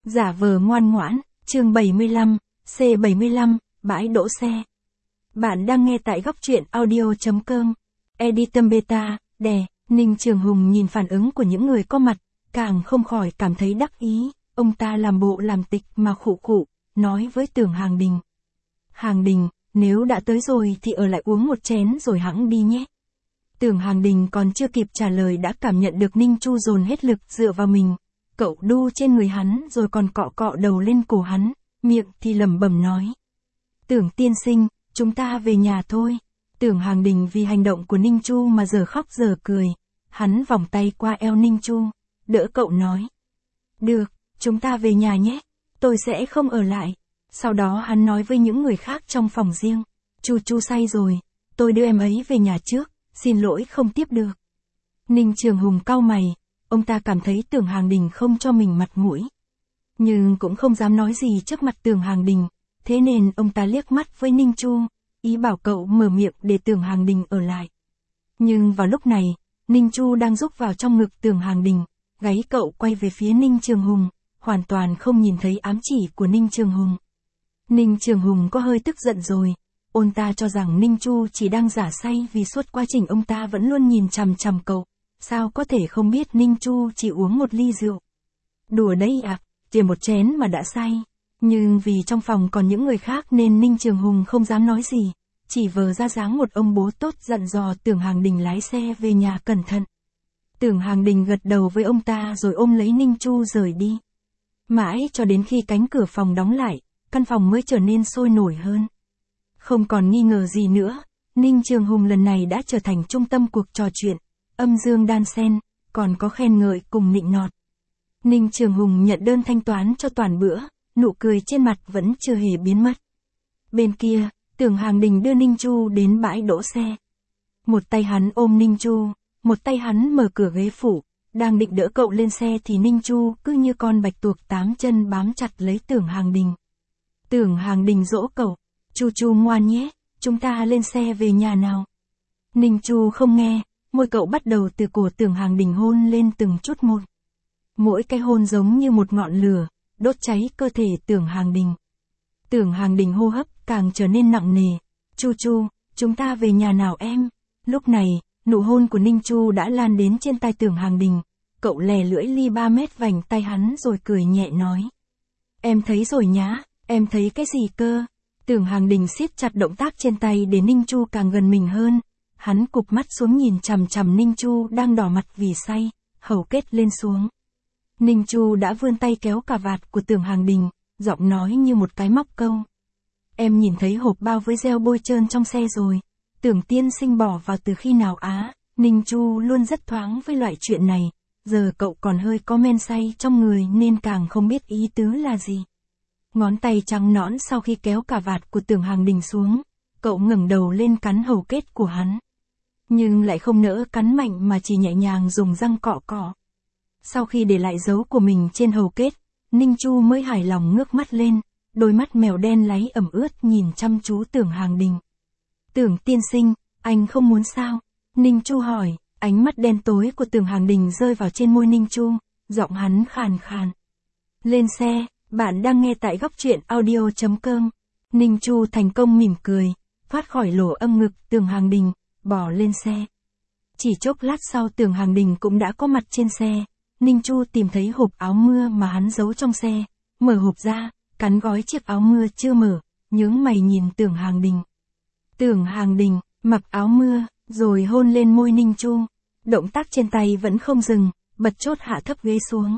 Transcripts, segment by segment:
Giả vờ ngoan ngoãn, chương 75, C75, bãi đỗ xe. Bạn đang nghe tại góc truyện audio.com. Editum Beta, đè, Ninh Trường Hùng nhìn phản ứng của những người có mặt, càng không khỏi cảm thấy đắc ý, ông ta làm bộ làm tịch mà khụ khụ, nói với Tưởng Hàng Đình. Hàng Đình, nếu đã tới rồi thì ở lại uống một chén rồi hẵng đi nhé. Tưởng Hàng Đình còn chưa kịp trả lời đã cảm nhận được Ninh Chu dồn hết lực dựa vào mình. Cậu đu trên người hắn rồi còn cọ cọ đầu lên cổ hắn, miệng thì lẩm bẩm nói. Tưởng tiên sinh, chúng ta về nhà thôi. Tưởng Hàng Đình vì hành động của Ninh Chu mà giờ khóc giờ cười. Hắn vòng tay qua eo Ninh Chu, đỡ cậu nói. Được, chúng ta về nhà nhé, tôi sẽ không ở lại. Sau đó hắn nói với những người khác trong phòng riêng. Chu say rồi, tôi đưa em ấy về nhà trước, xin lỗi không tiếp được. Ninh Trường Hùng cau mày. Ông ta cảm thấy Tưởng Hàng Đình không cho mình mặt mũi. Nhưng cũng không dám nói gì trước mặt Tưởng Hàng Đình, thế nên ông ta liếc mắt với Ninh Chu, ý bảo cậu mở miệng để Tưởng Hàng Đình ở lại. Nhưng vào lúc này, Ninh Chu đang rúc vào trong ngực Tưởng Hàng Đình, gáy cậu quay về phía Ninh Trường Hùng, hoàn toàn không nhìn thấy ám chỉ của Ninh Trường Hùng. Ninh Trường Hùng có hơi tức giận rồi, ông ta cho rằng Ninh Chu chỉ đang giả say vì suốt quá trình ông ta vẫn luôn nhìn chằm chằm cậu. Sao có thể không biết Ninh Chu chỉ uống một ly rượu. Đùa đấy à, chỉ một chén mà đã say. Nhưng vì trong phòng còn những người khác nên Ninh Trường Hùng không dám nói gì. Chỉ vờ ra dáng một ông bố tốt dặn dò Tưởng Hàng Đình lái xe về nhà cẩn thận. Tưởng Hàng Đình gật đầu với ông ta rồi ôm lấy Ninh Chu rời đi. Mãi cho đến khi cánh cửa phòng đóng lại, căn phòng mới trở nên sôi nổi hơn. Không còn nghi ngờ gì nữa, Ninh Trường Hùng lần này đã trở thành trung tâm cuộc trò chuyện. Âm dương đan xen, còn có khen ngợi cùng nịnh nọt. Ninh Trường Hùng nhận đơn thanh toán cho toàn bữa, nụ cười trên mặt vẫn chưa hề biến mất. Bên kia, Tưởng Hàng Đình đưa Ninh Chu đến bãi đỗ xe. Một tay hắn ôm Ninh Chu, một tay hắn mở cửa ghế phụ, đang định đỡ cậu lên xe thì Ninh Chu cứ như con bạch tuộc 8 chân bám chặt lấy Tưởng Hàng Đình. Tưởng Hàng Đình dỗ cậu, Chu ngoan nhé, chúng ta lên xe về nhà nào. Ninh Chu không nghe. Môi cậu bắt đầu từ cổ Tưởng Hàng Đình hôn lên từng chút một. Mỗi cái hôn giống như một ngọn lửa, đốt cháy cơ thể Tưởng Hàng Đình. Tưởng Hàng Đình hô hấp càng trở nên nặng nề. Chu, chúng ta về nhà nào em. Lúc này, nụ hôn của Ninh Chu đã lan đến trên tai Tưởng Hàng Đình. Cậu lè lưỡi ly 3 mét vành tay hắn rồi cười nhẹ nói. Em thấy rồi nhá, em thấy cái gì cơ. Tưởng Hàng Đình siết chặt động tác trên tay để Ninh Chu càng gần mình hơn. Hắn cụp mắt xuống nhìn chằm chằm Ninh Chu đang đỏ mặt vì say, hầu kết lên xuống. Ninh Chu đã vươn tay kéo cà vạt của Tưởng Hàng Đình, giọng nói như một cái móc câu. Em nhìn thấy hộp bao với gel bôi trơn trong xe rồi. Tưởng tiên sinh bỏ vào từ khi nào á? Ninh Chu luôn rất thoáng với loại chuyện này, giờ cậu còn hơi có men say trong người nên càng không biết ý tứ là gì. Ngón tay trắng nõn sau khi kéo cà vạt của Tưởng Hàng Đình xuống, cậu ngẩng đầu lên cắn hầu kết của hắn. Nhưng lại không nỡ cắn mạnh mà chỉ nhẹ nhàng dùng răng cọ cọ. Sau khi để lại dấu của mình trên hầu kết, Ninh Chu mới hài lòng ngước mắt lên, đôi mắt mèo đen láy ẩm ướt nhìn chăm chú Tưởng Hàng Đình. Tưởng tiên sinh, anh không muốn sao? Ninh Chu hỏi, ánh mắt đen tối của Tưởng Hàng Đình rơi vào trên môi Ninh Chu, giọng hắn khàn khàn. Lên xe, bạn đang nghe tại góc truyện audio.com. Ninh Chu thành công mỉm cười, thoát khỏi lỗ âm ngực Tưởng Hàng Đình. Bỏ lên xe. Chỉ chốc lát sau Tưởng Hàng Đình cũng đã có mặt trên xe. Ninh Chu tìm thấy hộp áo mưa mà hắn giấu trong xe. Mở hộp ra, cắn gói chiếc áo mưa chưa mở, nhướng mày nhìn Tưởng Hàng Đình. Tưởng Hàng Đình, mặc áo mưa, rồi hôn lên môi Ninh Chu. Động tác trên tay vẫn không dừng, bật chốt hạ thấp ghế xuống.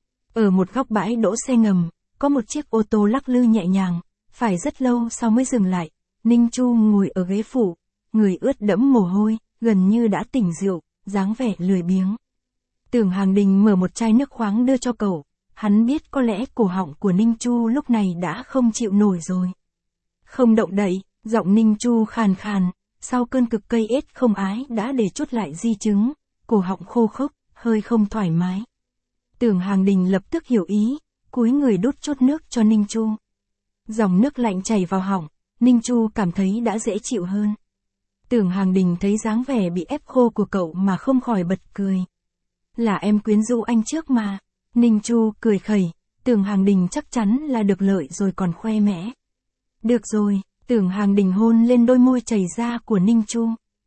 Ở một góc bãi đỗ xe ngầm, có một chiếc ô tô lắc lư nhẹ nhàng, phải rất lâu sau mới dừng lại. Ninh Chu ngồi ở ghế phụ. Người ướt đẫm mồ hôi, gần như đã tỉnh rượu, dáng vẻ lười biếng. Tưởng Hàng Đình mở một chai nước khoáng đưa cho cậu, hắn biết có lẽ cổ họng của Ninh Chu lúc này đã không chịu nổi rồi. Không động đậy, giọng Ninh Chu khàn khàn, sau cơn cực cây ết không ái đã để chút lại di chứng, cổ họng khô khốc, hơi không thoải mái. Tưởng Hàng Đình lập tức hiểu ý, cúi người đút chút nước cho Ninh Chu. Dòng nước lạnh chảy vào họng, Ninh Chu cảm thấy đã dễ chịu hơn. Tưởng Hàng Đình thấy dáng vẻ bị ép khô của cậu mà không khỏi bật cười. Là em quyến rũ anh trước mà. Ninh Chu cười khẩy, Tưởng Hàng Đình chắc chắn là được lợi rồi còn khoe mẽ. Được rồi, Tưởng Hàng Đình hôn lên đôi môi chảy ra của Ninh Chu.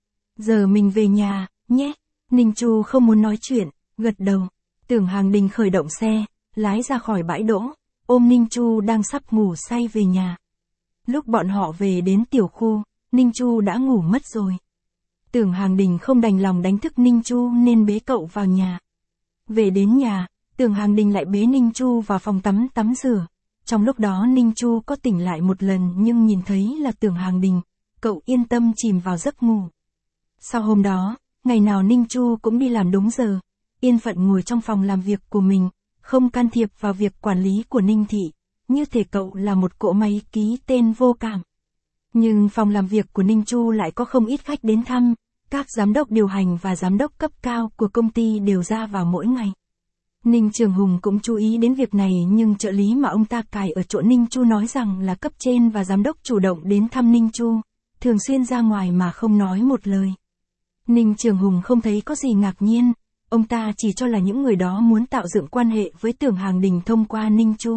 Giờ mình về nhà, nhé. Ninh Chu không muốn nói chuyện, gật đầu. Tưởng Hàng Đình khởi động xe, lái ra khỏi bãi đỗ, ôm Ninh Chu đang sắp ngủ say về nhà. Lúc bọn họ về đến tiểu khu, Ninh Chu đã ngủ mất rồi. Tưởng Hàng Đình không đành lòng đánh thức Ninh Chu nên bế cậu vào nhà. Về đến nhà, Tưởng Hàng Đình lại bế Ninh Chu vào phòng tắm rửa. Trong lúc đó Ninh Chu có tỉnh lại một lần nhưng nhìn thấy là Tưởng Hàng Đình, cậu yên tâm chìm vào giấc ngủ. Sau hôm đó, ngày nào Ninh Chu cũng đi làm đúng giờ, yên phận ngồi trong phòng làm việc của mình, không can thiệp vào việc quản lý của Ninh Thị, như thể cậu là một cỗ máy ký tên vô cảm. Nhưng phòng làm việc của Ninh Chu lại có không ít khách đến thăm, các giám đốc điều hành và giám đốc cấp cao của công ty đều ra vào mỗi ngày. Ninh Trường Hùng cũng chú ý đến việc này nhưng trợ lý mà ông ta cài ở chỗ Ninh Chu nói rằng là cấp trên và giám đốc chủ động đến thăm Ninh Chu, thường xuyên ra ngoài mà không nói một lời. Ninh Trường Hùng không thấy có gì ngạc nhiên, ông ta chỉ cho là những người đó muốn tạo dựng quan hệ với Tưởng Hàng Đình thông qua Ninh Chu.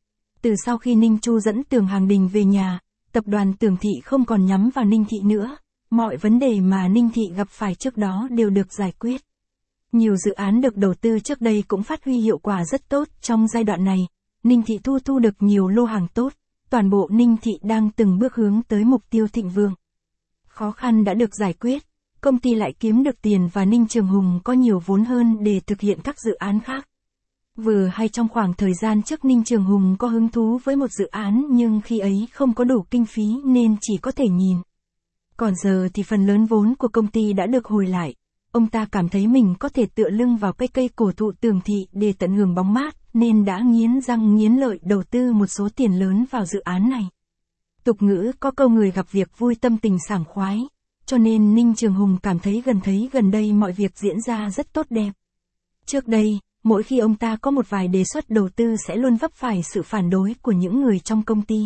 Từ sau khi Ninh Chu dẫn Tưởng Hàng Đình về nhà, tập đoàn Tưởng Thị không còn nhắm vào Ninh Thị nữa, mọi vấn đề mà Ninh Thị gặp phải trước đó đều được giải quyết. Nhiều dự án được đầu tư trước đây cũng phát huy hiệu quả rất tốt trong giai đoạn này, Ninh Thị thu được nhiều lô hàng tốt, toàn bộ Ninh Thị đang từng bước hướng tới mục tiêu thịnh vượng. Khó khăn đã được giải quyết, công ty lại kiếm được tiền và Ninh Trường Hùng có nhiều vốn hơn để thực hiện các dự án khác. Vừa hay trong khoảng thời gian trước Ninh Trường Hùng có hứng thú với một dự án nhưng khi ấy không có đủ kinh phí nên chỉ có thể nhìn. Còn giờ thì phần lớn vốn của công ty đã được hồi lại. Ông ta cảm thấy mình có thể tựa lưng vào cây cổ thụ Tưởng Thị để tận hưởng bóng mát nên đã nghiến răng nghiến lợi đầu tư một số tiền lớn vào dự án này. Tục ngữ có câu người gặp việc vui tâm tình sảng khoái, cho nên Ninh Trường Hùng cảm thấy gần đây mọi việc diễn ra rất tốt đẹp. Trước đây, mỗi khi ông ta có một vài đề xuất đầu tư sẽ luôn vấp phải sự phản đối của những người trong công ty.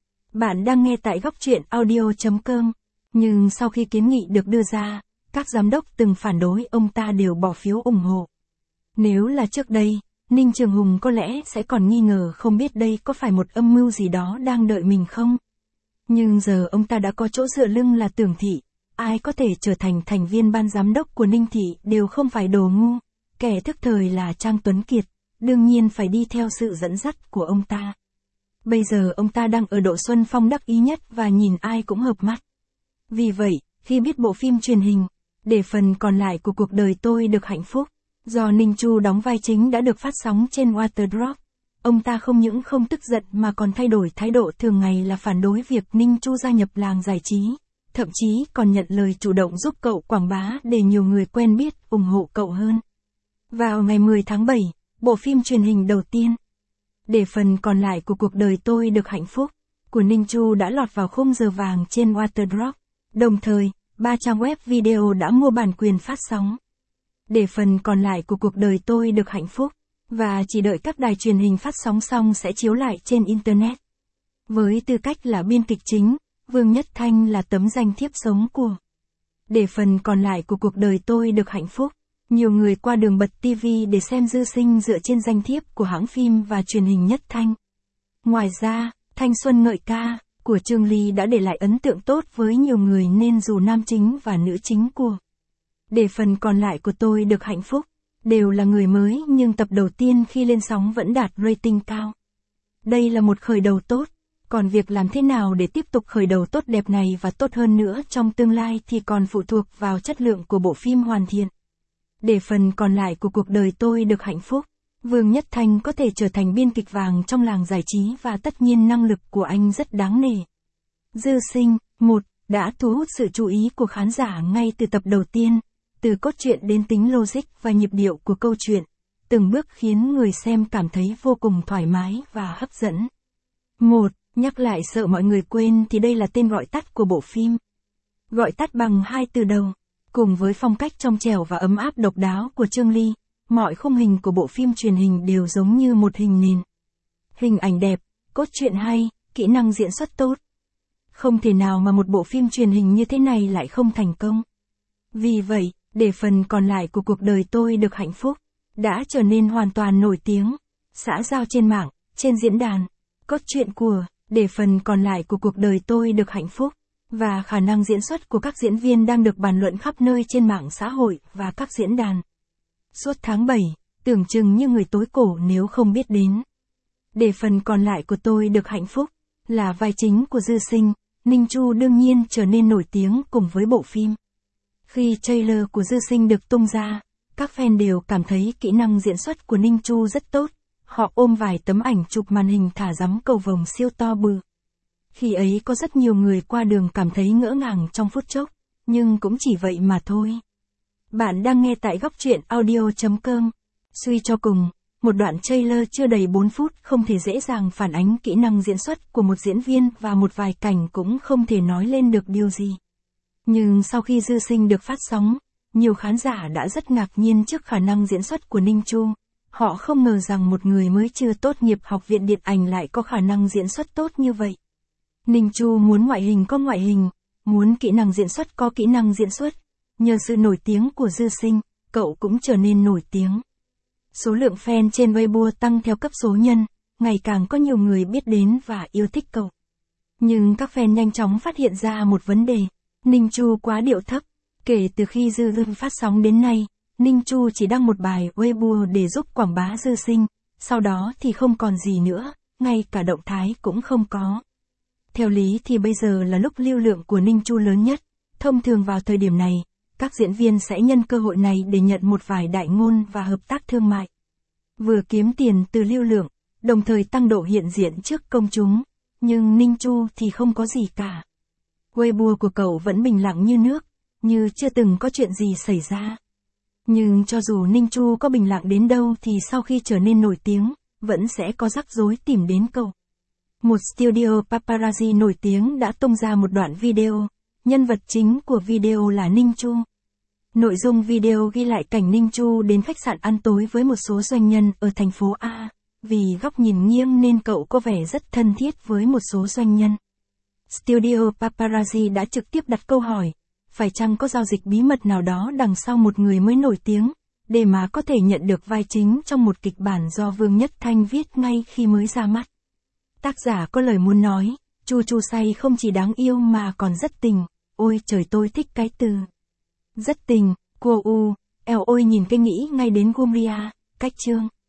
Bạn đang nghe tại góc truyện audio.com, nhưng sau khi kiến nghị được đưa ra, các giám đốc từng phản đối ông ta đều bỏ phiếu ủng hộ. Nếu là trước đây, Ninh Trường Hùng có lẽ sẽ còn nghi ngờ không biết đây có phải một âm mưu gì đó đang đợi mình không. Nhưng giờ ông ta đã có chỗ dựa lưng là Tưởng Thị, ai có thể trở thành thành viên ban giám đốc của Ninh Thị đều không phải đồ ngu, kẻ thức thời là Trang Tuấn Kiệt, đương nhiên phải đi theo sự dẫn dắt của ông ta. Bây giờ ông ta đang ở độ xuân phong đắc ý nhất và nhìn ai cũng hợp mắt. Vì vậy, khi biết bộ phim truyền hình, Để phần còn lại của cuộc đời tôi được hạnh phúc, do Ninh Chu đóng vai chính đã được phát sóng trên Waterdrop, ông ta không những không tức giận mà còn thay đổi thái độ thường ngày là phản đối việc Ninh Chu gia nhập làng giải trí, thậm chí còn nhận lời chủ động giúp cậu quảng bá để nhiều người quen biết, ủng hộ cậu hơn. Vào ngày 10 tháng 7, bộ phim truyền hình đầu tiên, Để phần còn lại của cuộc đời tôi được hạnh phúc, của Ninh Chu đã lọt vào khung giờ vàng trên Waterdrop, đồng thời, 3 trang web video đã mua bản quyền phát sóng. Để phần còn lại của cuộc đời tôi được hạnh phúc, và chỉ đợi các đài truyền hình phát sóng xong sẽ chiếu lại trên Internet. Với tư cách là biên kịch chính, Vương Nhất Thanh là tấm danh thiếp sống của Để phần còn lại của cuộc đời tôi được hạnh phúc. Nhiều người qua đường bật TV để xem Dư Sinh dựa trên danh thiếp của hãng phim và truyền hình Nhất Thanh. Ngoài ra, Thanh Xuân Ngợi Ca của Trương Ly đã để lại ấn tượng tốt với nhiều người nên dù nam chính và nữ chính của Để phần còn lại của tôi được hạnh phúc, đều là người mới nhưng tập đầu tiên khi lên sóng vẫn đạt rating cao. Đây là một khởi đầu tốt, còn việc làm thế nào để tiếp tục khởi đầu tốt đẹp này và tốt hơn nữa trong tương lai thì còn phụ thuộc vào chất lượng của bộ phim hoàn thiện. Để phần còn lại của cuộc đời tôi được hạnh phúc, Vương Nhất Thanh có thể trở thành biên kịch vàng trong làng giải trí và tất nhiên năng lực của anh rất đáng nể. Dư Sinh, 1, đã thu hút sự chú ý của khán giả ngay từ tập đầu tiên, từ cốt truyện đến tính logic và nhịp điệu của câu chuyện, từng bước khiến người xem cảm thấy vô cùng thoải mái và hấp dẫn. 1, nhắc lại sợ mọi người quên thì đây là tên gọi tắt của bộ phim. Gọi tắt bằng 2 từ đầu. Cùng với phong cách trong trẻo và ấm áp độc đáo của Trương Ly, mọi khung hình của bộ phim truyền hình đều giống như một hình nền. Hình ảnh đẹp, cốt truyện hay, kỹ năng diễn xuất tốt. Không thể nào mà một bộ phim truyền hình như thế này lại không thành công. Vì vậy, Để phần còn lại của cuộc đời tôi được hạnh phúc, đã trở nên hoàn toàn nổi tiếng, xã giao trên mạng, trên diễn đàn, cốt truyện của, để phần còn lại của cuộc đời tôi được hạnh phúc, và khả năng diễn xuất của các diễn viên đang được bàn luận khắp nơi trên mạng xã hội và các diễn đàn. Suốt tháng 7, tưởng chừng như người tối cổ nếu không biết đến. Để phần còn lại của tôi được hạnh phúc, là vai chính của Dư Sinh, Ninh Chu đương nhiên trở nên nổi tiếng cùng với bộ phim. Khi trailer của Dư Sinh được tung ra, các fan đều cảm thấy kỹ năng diễn xuất của Ninh Chu rất tốt, họ ôm vài tấm ảnh chụp màn hình thả rắm cầu vồng siêu to bự. Khi ấy có rất nhiều người qua đường cảm thấy ngỡ ngàng trong phút chốc, nhưng cũng chỉ vậy mà thôi. Bạn đang nghe tại góc truyện audio.com. Suy cho cùng, một đoạn trailer chưa đầy 4 phút không thể dễ dàng phản ánh kỹ năng diễn xuất của một diễn viên và một vài cảnh cũng không thể nói lên được điều gì. Nhưng sau khi Dư Sinh được phát sóng, nhiều khán giả đã rất ngạc nhiên trước khả năng diễn xuất của Ninh Chu. Họ không ngờ rằng một người mới chưa tốt nghiệp học viện điện ảnh lại có khả năng diễn xuất tốt như vậy. Ninh Chu muốn ngoại hình có ngoại hình, muốn kỹ năng diễn xuất có kỹ năng diễn xuất. Nhờ sự nổi tiếng của Dư Sinh, cậu cũng trở nên nổi tiếng. Số lượng fan trên Weibo tăng theo cấp số nhân, ngày càng có nhiều người biết đến và yêu thích cậu. Nhưng các fan nhanh chóng phát hiện ra một vấn đề, Ninh Chu quá điệu thấp. Kể từ khi Dư Sinh phát sóng đến nay, Ninh Chu chỉ đăng một bài Weibo để giúp quảng bá Dư Sinh, sau đó thì không còn gì nữa, ngay cả động thái cũng không có. Theo lý thì bây giờ là lúc lưu lượng của Ninh Chu lớn nhất, thông thường vào thời điểm này, các diễn viên sẽ nhân cơ hội này để nhận một vài đại ngôn và hợp tác thương mại. Vừa kiếm tiền từ lưu lượng, đồng thời tăng độ hiện diện trước công chúng, nhưng Ninh Chu thì không có gì cả. Weibo của cậu vẫn bình lặng như nước, như chưa từng có chuyện gì xảy ra. Nhưng cho dù Ninh Chu có bình lặng đến đâu thì sau khi trở nên nổi tiếng, vẫn sẽ có rắc rối tìm đến cậu. Một studio paparazzi nổi tiếng đã tung ra một đoạn video, nhân vật chính của video là Ninh Chu. Nội dung video ghi lại cảnh Ninh Chu đến khách sạn ăn tối với một số doanh nhân ở thành phố A, vì góc nhìn nghiêng nên cậu có vẻ rất thân thiết với một số doanh nhân. Studio paparazzi đã trực tiếp đặt câu hỏi, phải chăng có giao dịch bí mật nào đó đằng sau một người mới nổi tiếng, để mà có thể nhận được vai chính trong một kịch bản do Vương Nhất Thanh viết ngay khi mới ra mắt. Tác giả có lời muốn nói, Chu Chu Say không chỉ đáng yêu mà còn rất tình, ôi trời tôi thích cái từ. Rất tình, cô u, eo ôi nhìn cái nghĩ ngay đến Gumria, cách chương.